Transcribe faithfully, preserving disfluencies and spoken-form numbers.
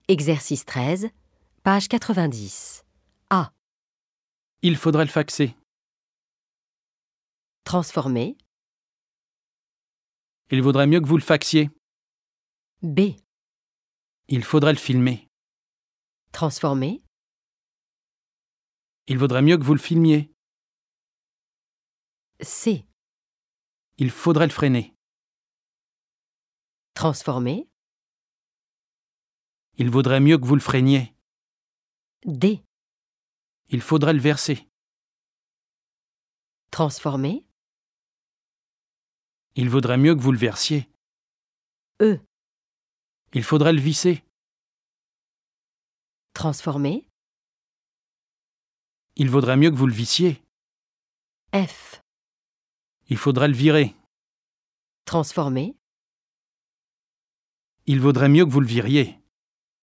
Exercice treize, page quatre-vingt-dix. A. Il faudrait le faxer. Transformer. Il vaudrait mieux que vous le faxiez. B. Il faudrait le filmer. Transformer. Il vaudrait mieux que vous le filmiez. C. Il faudrait le freiner. Transformer. Il vaudrait mieux que vous le freiniez. D. Il faudrait le verser. Transformer. Il vaudrait mieux que vous le versiez. E. Il faudrait le visser. Transformer. Il vaudrait mieux que vous le vissiez. F. Il faudrait le virer. Transformer. Il vaudrait mieux que vous le viriez.